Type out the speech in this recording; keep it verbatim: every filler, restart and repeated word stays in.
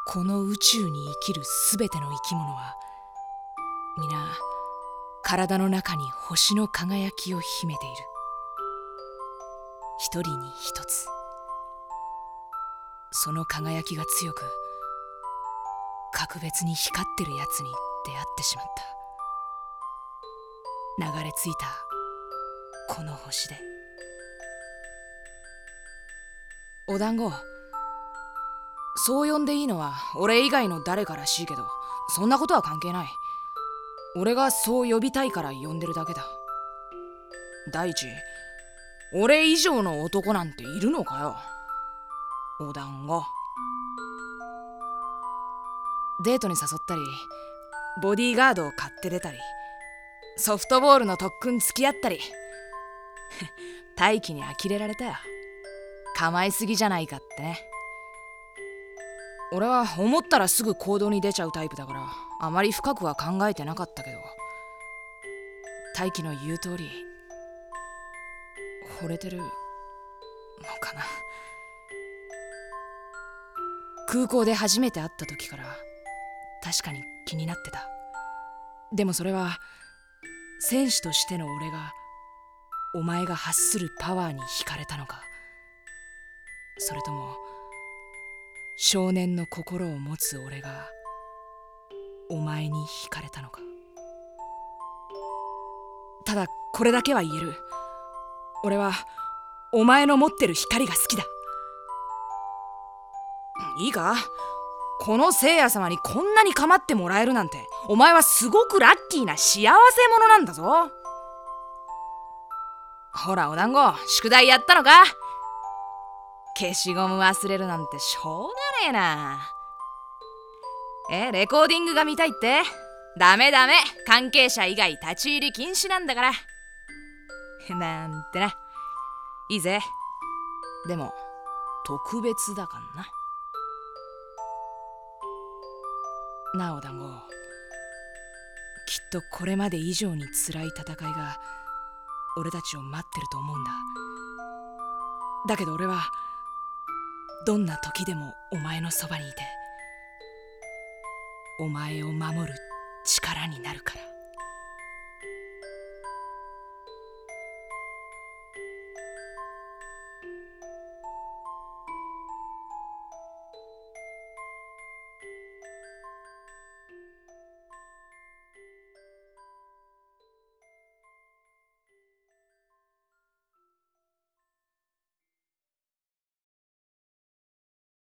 この宇宙に生きるすべての生き物は皆体の中に星の輝きを秘めている。一人に一つ、その輝きが強く格別に光ってるやつに出会ってしまった。流れ着いたこの星で。お団子、そう呼んでいいのは俺以外の誰からしいけど、そんなことは関係ない。俺がそう呼びたいから呼んでるだけだ。第一、俺以上の男なんているのかよ。お団子。デートに誘ったり、ボディーガードを買って出たり、ソフトボールの特訓付き合ったり大気に呆れられたよ。構いすぎじゃないかってね。俺は思ったらすぐ行動に出ちゃうタイプだから、あまり深くは考えてなかったけど、大輝の言う通り惚れてるのかな。空港で初めて会った時から確かに気になってた。でもそれは戦士としての俺がお前が発するパワーに惹かれたのか、それとも少年の心を持つ俺がお前に惹かれたのか。ただこれだけは言える。俺はお前の持ってる光が好きだ。いいか、この聖夜様にこんなに構ってもらえるなんて、お前はすごくラッキーな幸せ者なんだぞ。ほらお団子、宿題やったのか。消しゴム忘れるなんてしょうがねえな。え、レコーディングが見たいって？ダメダメ、関係者以外立ち入り禁止なんだから。なんてな。いいぜ。でも特別だからな。なあお団子、きっとこれまで以上に辛い戦いが俺たちを待ってると思うんだ。だけど俺はどんな時でもお前のそばにいて、お前を守る力になるから。